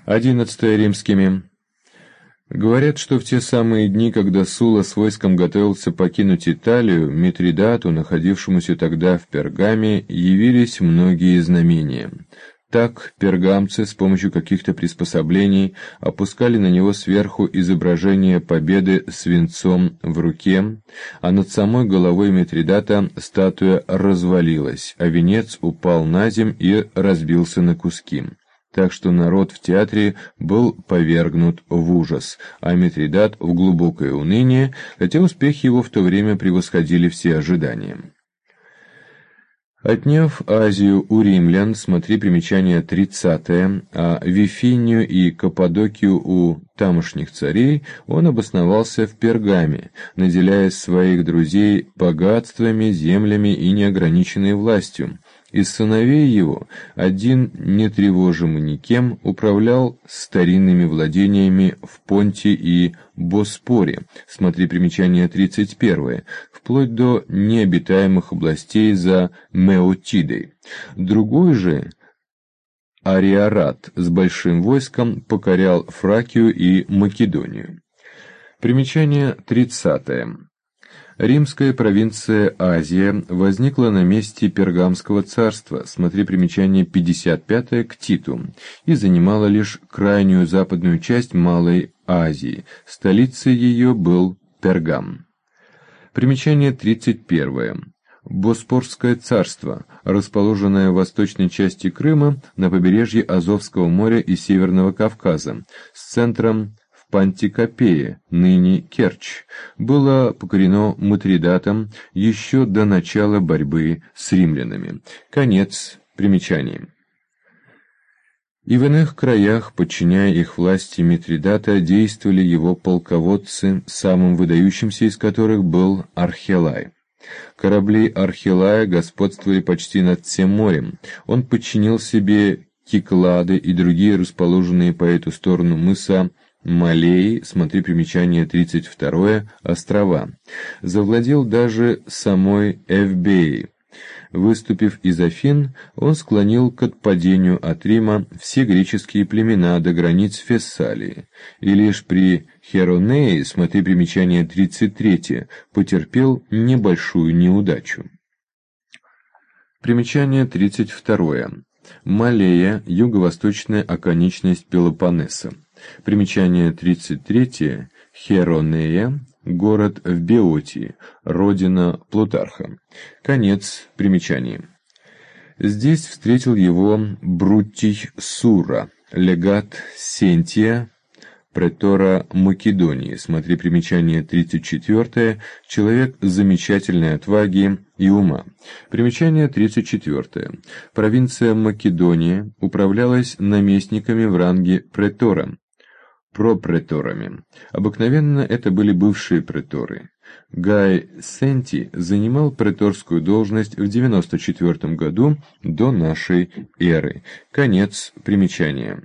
11 римскими. Говорят, что в те самые дни, когда Сула с войском готовился покинуть Италию, Митридату, находившемуся тогда в Пергаме, явились многие знамения. Так пергамцы с помощью каких-то приспособлений опускали на него сверху изображение победы с венцом в руке, а над самой головой Митридата статуя развалилась, а венец упал на земь и разбился на куски. Так что народ в театре был повергнут в ужас, а Митридат в глубокое уныние, хотя успехи его в то время превосходили все ожидания. Отняв Азию у римлян, смотри примечание 30, а Вифинию и Каппадокию у тамошних царей, он обосновался в Пергаме, наделяя своих друзей богатствами, землями и неограниченной властью. Из сыновей его один, не тревожимый никем, управлял старинными владениями в Понте и Боспоре, смотри примечание 31, вплоть до необитаемых областей за Меотидой. Другой же, Ариарат, с большим войском покорял Фракию и Македонию. Примечание 30. Римская провинция Азия возникла на месте Пергамского царства, смотри примечание 55 к Титу, и занимала лишь крайнюю западную часть Малой Азии. Столицей ее был Пергам. Примечание 31. Боспорское царство, расположенное в восточной части Крыма, на побережье Азовского моря и Северного Кавказа, с центром в Пантикопее, ныне Керчь, было покорено Митридатом еще до начала борьбы с римлянами. Конец примечаний. И в иных краях, подчиняя их власти Митридата, действовали его полководцы, самым выдающимся из которых был Архелай. Корабли Архилая господствовали почти над всем морем. Он подчинил себе Киклады и другие расположенные по эту сторону мыса Малеи, смотри примечание 32, острова. Завладел даже самой Эвбеей. Выступив из Афин, он склонил к отпадению от Рима все греческие племена до границ Фессалии, и лишь при Херонее, смотри примечание 33, потерпел небольшую неудачу. Примечание 32. Малея, юго-восточная оконечность Пелопоннеса. Примечание 33. Херонея, город в Беотии, родина Плутарха. Конец примечаний. Здесь встретил его Брутий Сура, легат Сентия, претора Македонии, смотри примечание 34, человек замечательной отваги и ума. Примечание 34. Провинция Македония управлялась наместниками в ранге претора, пропреторами. Обыкновенно это были бывшие преторы. Гай Сенти занимал преторскую должность в 94 году до нашей эры. Конец примечания.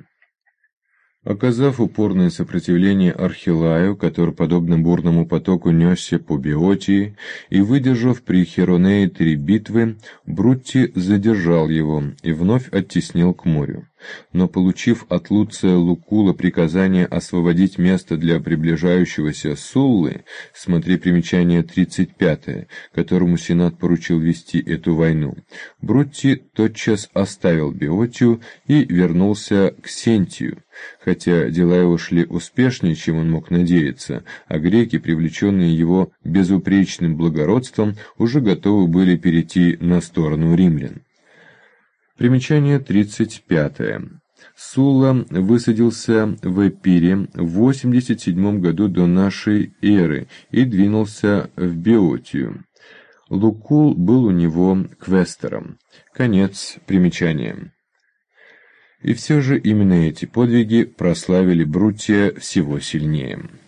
Оказав упорное сопротивление Архилаю, который, подобно бурному потоку, несся по Беотии, и выдержав при Херонее 3 битвы, Брутти задержал его и вновь оттеснил к морю. Но, получив от Луция Лукула приказание освободить место для приближающегося Суллы, смотри примечание 35, которому Сенат поручил вести эту войну, Брутти тотчас оставил Беотию и вернулся к Сентию, хотя дела его шли успешнее, чем он мог надеяться, а греки, привлеченные его безупречным благородством, уже готовы были перейти на сторону римлян. Примечание 35. Сула высадился в Эпире в 87 году до нашей эры и двинулся в Беотию. Лукул был у него квестором. Конец примечания. И все же именно эти подвиги прославили Брутия всего сильнее.